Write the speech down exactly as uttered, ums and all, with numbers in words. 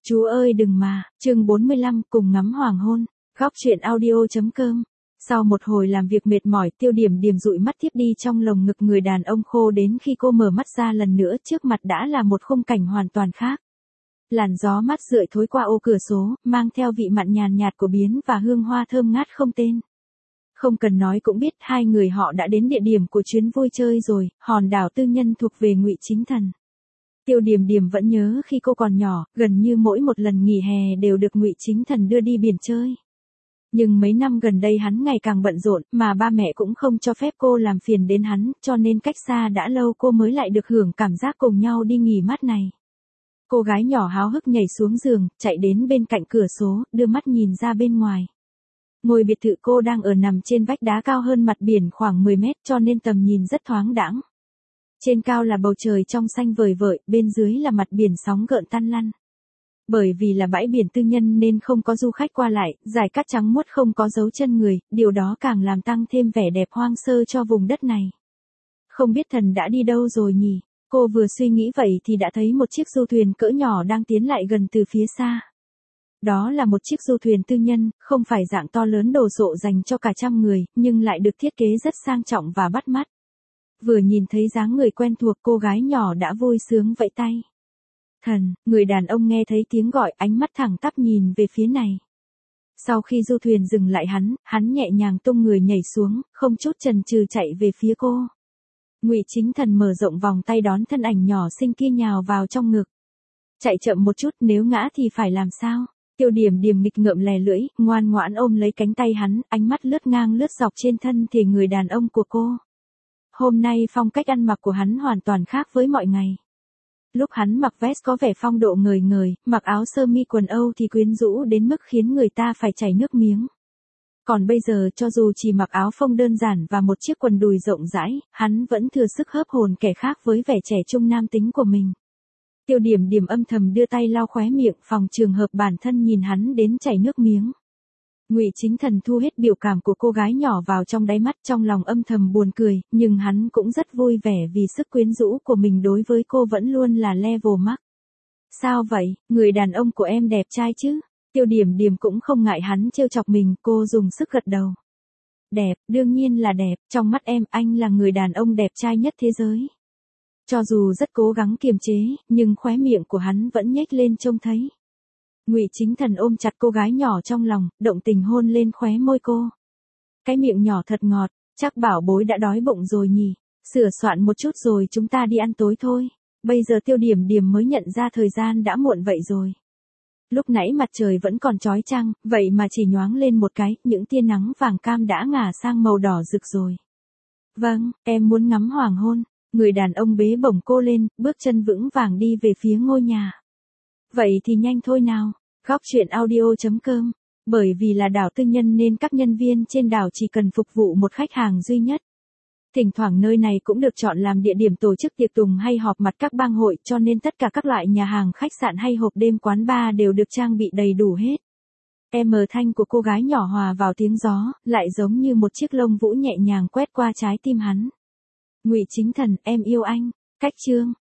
Chú ơi đừng mà, chương bốn mươi lăm, cùng ngắm hoàng hôn, góc truyện audio.com. Sau một hồi làm việc mệt mỏi, Tiêu Điểm Điểm dụi mắt thiếp đi trong lồng ngực người đàn ông khô, đến khi cô mở mắt ra lần nữa trước mặt đã là một khung cảnh hoàn toàn khác. Làn gió mát rượi thối qua ô cửa sổ, mang theo vị mặn nhàn nhạt của biến và hương hoa thơm ngát không tên. Không cần nói cũng biết hai người họ đã đến địa điểm của chuyến vui chơi rồi, hòn đảo tư nhân thuộc về Ngụy Chính Thần. Tiêu Điểm Điểm vẫn nhớ khi cô còn nhỏ, gần như mỗi một lần nghỉ hè đều được Ngụy Chính Thần đưa đi biển chơi. Nhưng mấy năm gần đây hắn ngày càng bận rộn, mà ba mẹ cũng không cho phép cô làm phiền đến hắn, cho nên cách xa đã lâu cô mới lại được hưởng cảm giác cùng nhau đi nghỉ mát này. Cô gái nhỏ háo hức nhảy xuống giường, chạy đến bên cạnh cửa sổ, đưa mắt nhìn ra bên ngoài. Ngôi biệt thự cô đang ở nằm trên vách đá cao hơn mặt biển khoảng mười mét, cho nên tầm nhìn rất thoáng đãng. Trên cao là bầu trời trong xanh vời vợi, bên dưới là mặt biển sóng gợn tăn lăn. Bởi vì là bãi biển tư nhân nên không có du khách qua lại, dải cát trắng muốt không có dấu chân người, điều đó càng làm tăng thêm vẻ đẹp hoang sơ cho vùng đất này. Không biết thần đã đi đâu rồi nhỉ? Cô vừa suy nghĩ vậy thì đã thấy một chiếc du thuyền cỡ nhỏ đang tiến lại gần từ phía xa. Đó là một chiếc du thuyền tư nhân, không phải dạng to lớn đồ sộ dành cho cả trăm người, nhưng lại được thiết kế rất sang trọng và bắt mắt. Vừa nhìn thấy dáng người quen thuộc, cô gái nhỏ đã vui sướng vẫy tay. Thần, người đàn ông nghe thấy tiếng gọi, ánh mắt thẳng tắp nhìn về phía này. Sau khi du thuyền dừng lại hắn, hắn nhẹ nhàng tung người nhảy xuống, không chút chần chừ chạy về phía cô. Ngụy Chính Thần mở rộng vòng tay đón thân ảnh nhỏ xinh kia nhào vào trong ngực. Chạy chậm một chút, nếu ngã thì phải làm sao? Tiêu Điểm Điểm nghịch ngợm lè lưỡi, ngoan ngoãn ôm lấy cánh tay hắn, ánh mắt lướt ngang lướt dọc trên thân thể người đàn ông của cô. Hôm nay phong cách ăn mặc của hắn hoàn toàn khác với mọi ngày. Lúc hắn mặc vest có vẻ phong độ ngời ngời, mặc áo sơ mi quần Âu thì quyến rũ đến mức khiến người ta phải chảy nước miếng. Còn bây giờ cho dù chỉ mặc áo phông đơn giản và một chiếc quần đùi rộng rãi, hắn vẫn thừa sức hớp hồn kẻ khác với vẻ trẻ trung nam tính của mình. Tiêu Điểm Điểm âm thầm đưa tay lau khóe miệng, phòng trường hợp bản thân nhìn hắn đến chảy nước miếng. Ngụy Chính Thần thu hết biểu cảm của cô gái nhỏ vào trong đáy mắt, trong lòng âm thầm buồn cười, nhưng hắn cũng rất vui vẻ vì sức quyến rũ của mình đối với cô vẫn luôn là level max. Sao vậy, người đàn ông của em đẹp trai chứ? Tiêu Điểm Điểm cũng không ngại hắn trêu chọc mình, cô dùng sức gật đầu. Đẹp, đương nhiên là đẹp, trong mắt em anh là người đàn ông đẹp trai nhất thế giới. Cho dù rất cố gắng kiềm chế, nhưng khóe miệng của hắn vẫn nhếch lên trông thấy. Ngụy Chính Thần ôm chặt cô gái nhỏ trong lòng, động tình hôn lên khóe môi cô. Cái miệng nhỏ thật ngọt, chắc bảo bối đã đói bụng rồi nhỉ, sửa soạn một chút rồi chúng ta đi ăn tối thôi. Bây giờ Tiêu Điểm Điểm mới nhận ra thời gian đã muộn vậy rồi. Lúc nãy mặt trời vẫn còn chói chang, vậy mà chỉ nhoáng lên một cái, những tia nắng vàng cam đã ngả sang màu đỏ rực rồi. Vâng, em muốn ngắm hoàng hôn. Người đàn ông bế bổng cô lên, bước chân vững vàng đi về phía ngôi nhà. Vậy thì nhanh thôi nào, góc truyện audio.com. Bởi vì là đảo tư nhân nên các nhân viên trên đảo chỉ cần phục vụ một khách hàng duy nhất. Thỉnh thoảng nơi này cũng được chọn làm địa điểm tổ chức tiệc tùng hay họp mặt các bang hội, cho nên tất cả các loại nhà hàng, khách sạn hay hộp đêm, quán bar đều được trang bị đầy đủ hết. Em mờ thanh của cô gái nhỏ hòa vào tiếng gió, lại giống như một chiếc lông vũ nhẹ nhàng quét qua trái tim hắn. Ngụy Chính Thần, em yêu anh. Cách chương